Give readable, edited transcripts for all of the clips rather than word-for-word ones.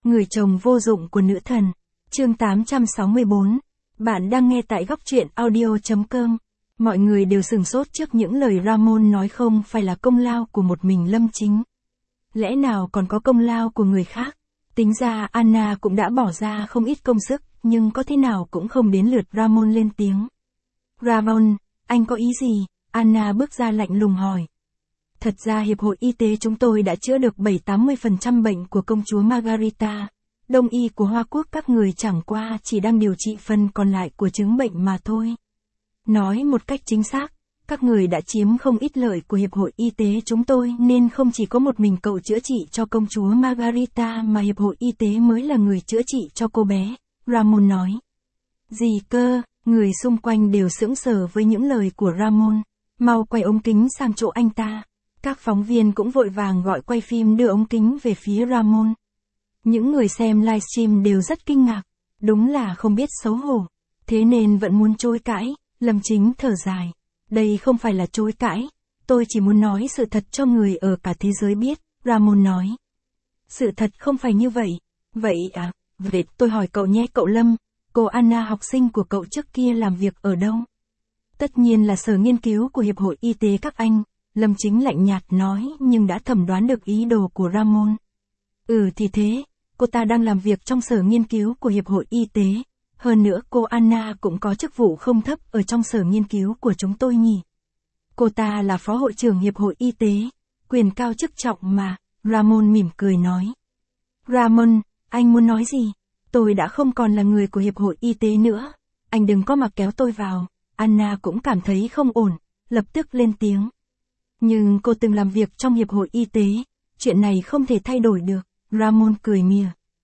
Người chồng vô dụng của nữ thần. Chương 864. Bạn đang nghe tại góc truyện audio.com. Mọi người đều sửng sốt trước những lời Ramon nói không phải là công lao của một mình Lâm Chính. Lẽ nào còn có công lao của người khác? Tính ra Anna cũng đã bỏ ra không ít công sức, nhưng có thế nào cũng không đến lượt Ramon lên tiếng. Ramon, anh có ý gì? Anna bước ra lạnh lùng hỏi. Thật ra Hiệp hội Y tế chúng tôi đã chữa được 7-80% bệnh của công chúa Margarita. Đông y của Hoa Quốc các người chẳng qua chỉ đang điều trị phần còn lại của chứng bệnh mà thôi. Nói một cách chính xác, các người đã chiếm không ít lợi của Hiệp hội Y tế chúng tôi nên không chỉ có một mình cậu chữa trị cho công chúa Margarita mà Hiệp hội Y tế mới là người chữa trị cho cô bé, Ramon nói. Gì cơ? Người xung quanh đều sững sờ với những lời của Ramon. Mau quay ống kính sang chỗ anh ta. Các phóng viên cũng vội vàng gọi quay phim đưa ống kính về phía Ramon. Những người xem livestream đều rất kinh ngạc. Đúng là không biết xấu hổ. Thế nên vẫn muốn chối cãi. Lâm Chính thở dài. Đây không phải là chối cãi. Tôi chỉ muốn nói sự thật cho người ở cả thế giới biết, Ramon nói. Sự thật không phải như vậy. Vậy à, vậy tôi hỏi cậu nhé cậu Lâm. Cô Anna học sinh của cậu trước kia làm việc ở đâu? Tất nhiên là sở nghiên cứu của Hiệp hội Y tế các anh. Lâm Chính lạnh nhạt nói nhưng đã thẩm đoán được ý đồ của Ramon. Thì thế, cô ta đang làm việc trong sở nghiên cứu của Hiệp hội Y tế. Hơn nữa cô Anna cũng có chức vụ không thấp ở trong sở nghiên cứu của chúng tôi nhỉ. Cô ta là phó hội trưởng Hiệp hội Y tế, quyền cao chức trọng mà, Ramon mỉm cười nói. Ramon, anh muốn nói gì? Tôi đã không còn là người của Hiệp hội Y tế nữa. Anh đừng có mà kéo tôi vào. Anna cũng cảm thấy không ổn, lập tức lên tiếng. Nhưng cô từng làm việc trong Hiệp hội Y tế, chuyện này không thể thay đổi được, Ramon cười mỉa.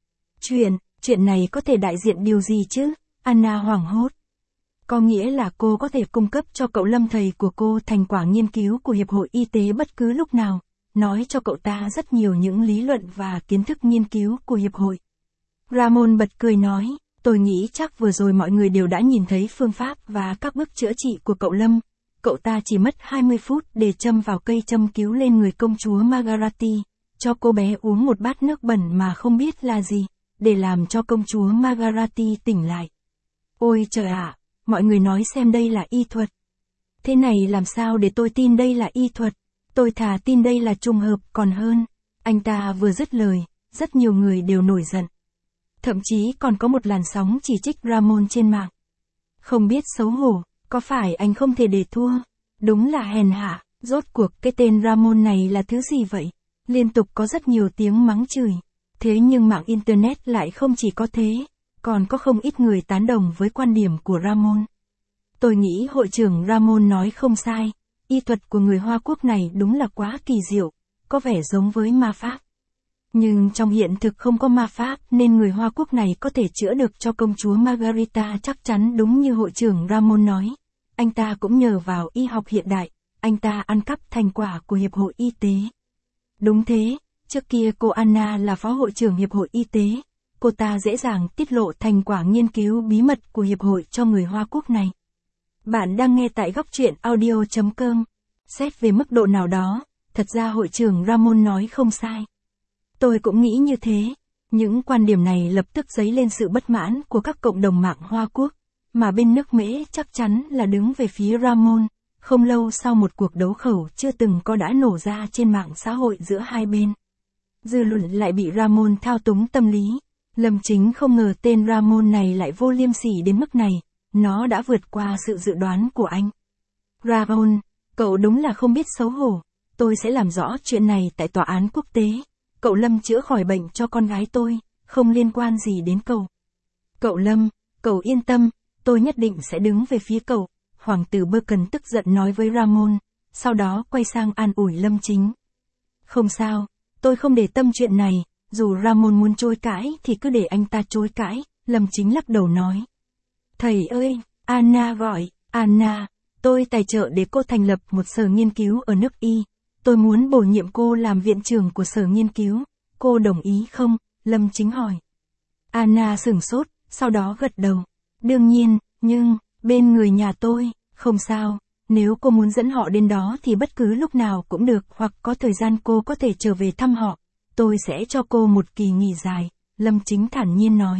Chuyện này có thể đại diện điều gì chứ? Anna hoảng hốt. Có nghĩa là cô có thể cung cấp cho cậu Lâm thầy của cô thành quả nghiên cứu của Hiệp hội Y tế bất cứ lúc nào, nói cho cậu ta rất nhiều những lý luận và kiến thức nghiên cứu của Hiệp hội. Ramon bật cười nói, tôi nghĩ chắc vừa rồi mọi người đều đã nhìn thấy phương pháp và các bước chữa trị của cậu Lâm. Cậu ta chỉ mất 20 phút để châm vào cây châm cứu lên người công chúa Margarati, cho cô bé uống một bát nước bẩn mà không biết là gì, để làm cho công chúa Margarati tỉnh lại. Ôi trời ạ, mọi người nói xem đây là y thuật. Thế này làm sao để tôi tin đây là y thuật? Tôi thà tin đây là trùng hợp còn hơn. Anh ta vừa dứt lời, rất nhiều người đều nổi giận. Thậm chí còn có một làn sóng chỉ trích Ramon trên mạng. Không biết xấu hổ, có phải anh không thể để thua? Đúng là hèn hạ, rốt cuộc cái tên Ramon này là thứ gì vậy? Liên tục có rất nhiều tiếng mắng chửi. Thế nhưng mạng Internet lại không chỉ có thế, còn có không ít người tán đồng với quan điểm của Ramon. Tôi nghĩ hội trưởng Ramon nói không sai, y thuật của người Hoa Quốc này đúng là quá kỳ diệu, có vẻ giống với ma pháp. Nhưng trong hiện thực không có ma pháp nên người Hoa Quốc này có thể chữa được cho công chúa Margarita chắc chắn đúng như hội trưởng Ramon nói. Anh ta cũng nhờ vào y học hiện đại, anh ta ăn cắp thành quả của Hiệp hội Y tế. Đúng thế, trước kia cô Anna là phó hội trưởng Hiệp hội Y tế. Cô ta dễ dàng tiết lộ thành quả nghiên cứu bí mật của Hiệp hội cho người Hoa Quốc này. Bạn đang nghe tại góc truyện audio.com. Xét về mức độ nào đó, thật ra hội trưởng Ramon nói không sai. Tôi cũng nghĩ như thế. Những quan điểm này lập tức dấy lên sự bất mãn của các cộng đồng mạng Hoa Quốc, mà bên nước Mỹ chắc chắn là đứng về phía Ramon. Không lâu sau một cuộc đấu khẩu chưa từng có đã nổ ra trên mạng xã hội giữa hai bên. Dư luận lại bị Ramon thao túng tâm lý. Lâm Chính không ngờ tên Ramon này lại vô liêm sỉ đến mức này, nó đã vượt qua sự dự đoán của anh. Ramon, cậu đúng là không biết xấu hổ, tôi sẽ làm rõ chuyện này tại tòa án quốc tế. Cậu Lâm chữa khỏi bệnh cho con gái tôi, không liên quan gì đến cậu. Cậu Lâm, cậu yên tâm, tôi nhất định sẽ đứng về phía cậu, Hoàng tử Bacon tức giận nói với Ramon, sau đó quay sang an ủi Lâm Chính. Không sao, tôi không để tâm chuyện này, dù Ramon muốn chối cãi thì cứ để anh ta chối cãi, Lâm Chính lắc đầu nói. Thầy ơi, Anna gọi, Anna, tôi tài trợ để cô thành lập một sở nghiên cứu ở nước Y. Tôi muốn bổ nhiệm cô làm viện trưởng của sở nghiên cứu, cô đồng ý không? Lâm Chính hỏi. Anna sửng sốt, sau đó gật đầu. Đương nhiên, nhưng, bên người nhà tôi, không sao, nếu cô muốn dẫn họ đến đó thì bất cứ lúc nào cũng được hoặc có thời gian cô có thể trở về thăm họ. Tôi sẽ cho cô một kỳ nghỉ dài, Lâm Chính thản nhiên nói.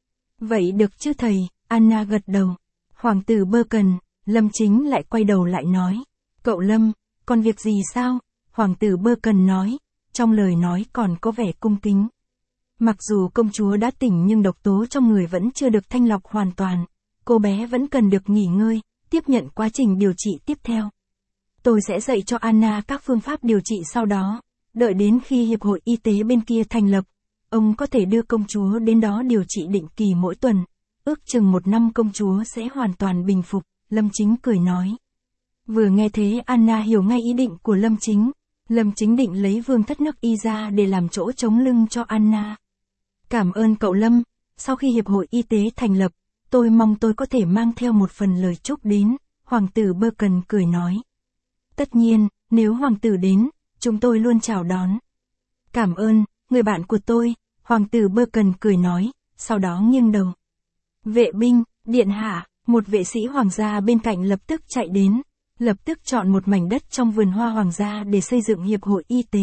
Vậy được chứ thầy, Anna gật đầu. Hoàng tử Bacon, Lâm Chính lại quay đầu lại nói. Cậu Lâm, còn việc gì sao? Hoàng tử Bacon nói, trong lời nói còn có vẻ cung kính. Mặc dù công chúa đã tỉnh nhưng độc tố trong người vẫn chưa được thanh lọc hoàn toàn. Cô bé vẫn cần được nghỉ ngơi, tiếp nhận quá trình điều trị tiếp theo. Tôi sẽ dạy cho Anna các phương pháp điều trị sau đó. Đợi đến khi hiệp hội y tế bên kia thành lập, ông có thể đưa công chúa đến đó điều trị định kỳ mỗi tuần. Ước chừng 1 năm công chúa sẽ hoàn toàn bình phục, Lâm Chính cười nói. Vừa nghe thế Anna hiểu ngay ý định của Lâm Chính. Lâm Chính định lấy vương thất nước y ra để làm chỗ chống lưng cho Anna. Cảm ơn cậu Lâm, sau khi hiệp hội y tế thành lập, tôi mong tôi có thể mang theo một phần lời chúc đến, Hoàng tử Bacon cười nói. Tất nhiên, nếu Hoàng tử đến, chúng tôi luôn chào đón. Cảm ơn, người bạn của tôi, Hoàng tử Bacon cười nói, sau đó nghiêng đầu. Vệ binh, điện hạ, một vệ sĩ hoàng gia bên cạnh lập tức chạy đến, lập tức chọn một mảnh đất trong vườn hoa hoàng gia để xây dựng hiệp hội y tế.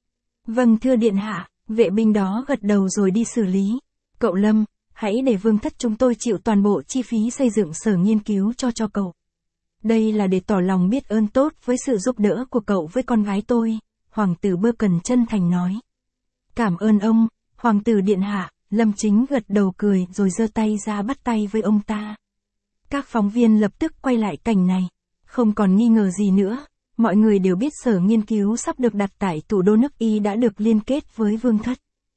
Vâng thưa điện hạ, vệ binh đó gật đầu rồi đi xử lý. Cậu Lâm, hãy để vương thất chúng tôi chịu toàn bộ chi phí xây dựng sở nghiên cứu cho cậu. Đây là để tỏ lòng biết ơn tốt với sự giúp đỡ của cậu với con gái tôi, Hoàng tử Bacon chân thành nói. Cảm ơn ông, Hoàng tử điện hạ, Lâm Chính gật đầu cười rồi giơ tay ra bắt tay với ông ta. Các phóng viên lập tức quay lại cảnh này. Không còn nghi ngờ gì nữa, mọi người đều biết sở nghiên cứu sắp được đặt tại thủ đô nước Y đã được liên kết với vương thất.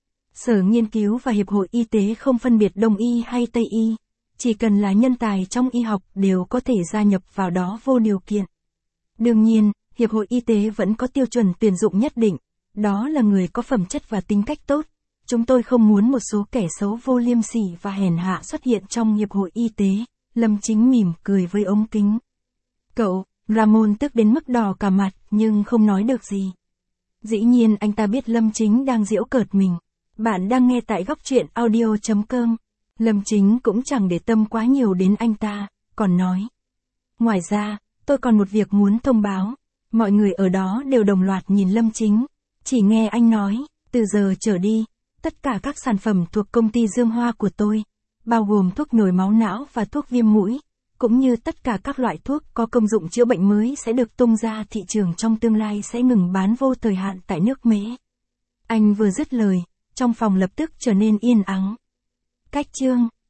Sở nghiên cứu và hiệp hội y tế không phân biệt Đông Y hay Tây Y, chỉ cần là nhân tài trong y học đều có thể gia nhập vào đó vô điều kiện. Đương nhiên, hiệp hội y tế vẫn có tiêu chuẩn tuyển dụng nhất định, đó là người có phẩm chất và tính cách tốt. Chúng tôi không muốn một số kẻ xấu vô liêm sỉ và hèn hạ xuất hiện trong hiệp hội y tế, Lâm Chính mỉm cười với ống kính. Cậu, Ramon tức đến mức đỏ cả mặt nhưng không nói được gì. Dĩ nhiên anh ta biết Lâm Chính đang giễu cợt mình. Bạn đang nghe tại góc truyện audio.com. Lâm Chính cũng chẳng để tâm quá nhiều đến anh ta, còn nói. Ngoài ra, tôi còn một việc muốn thông báo. Mọi người ở đó đều đồng loạt nhìn Lâm Chính. Chỉ nghe anh nói, từ giờ trở đi, tất cả các sản phẩm thuộc công ty Dương Hoa của tôi, bao gồm thuốc nhồi máu não và thuốc viêm mũi, cũng như tất cả các loại thuốc có công dụng chữa bệnh mới sẽ được tung ra thị trường trong tương lai sẽ ngừng bán vô thời hạn tại nước Mỹ. Anh vừa dứt lời, trong phòng lập tức trở nên yên ắng. Cách chương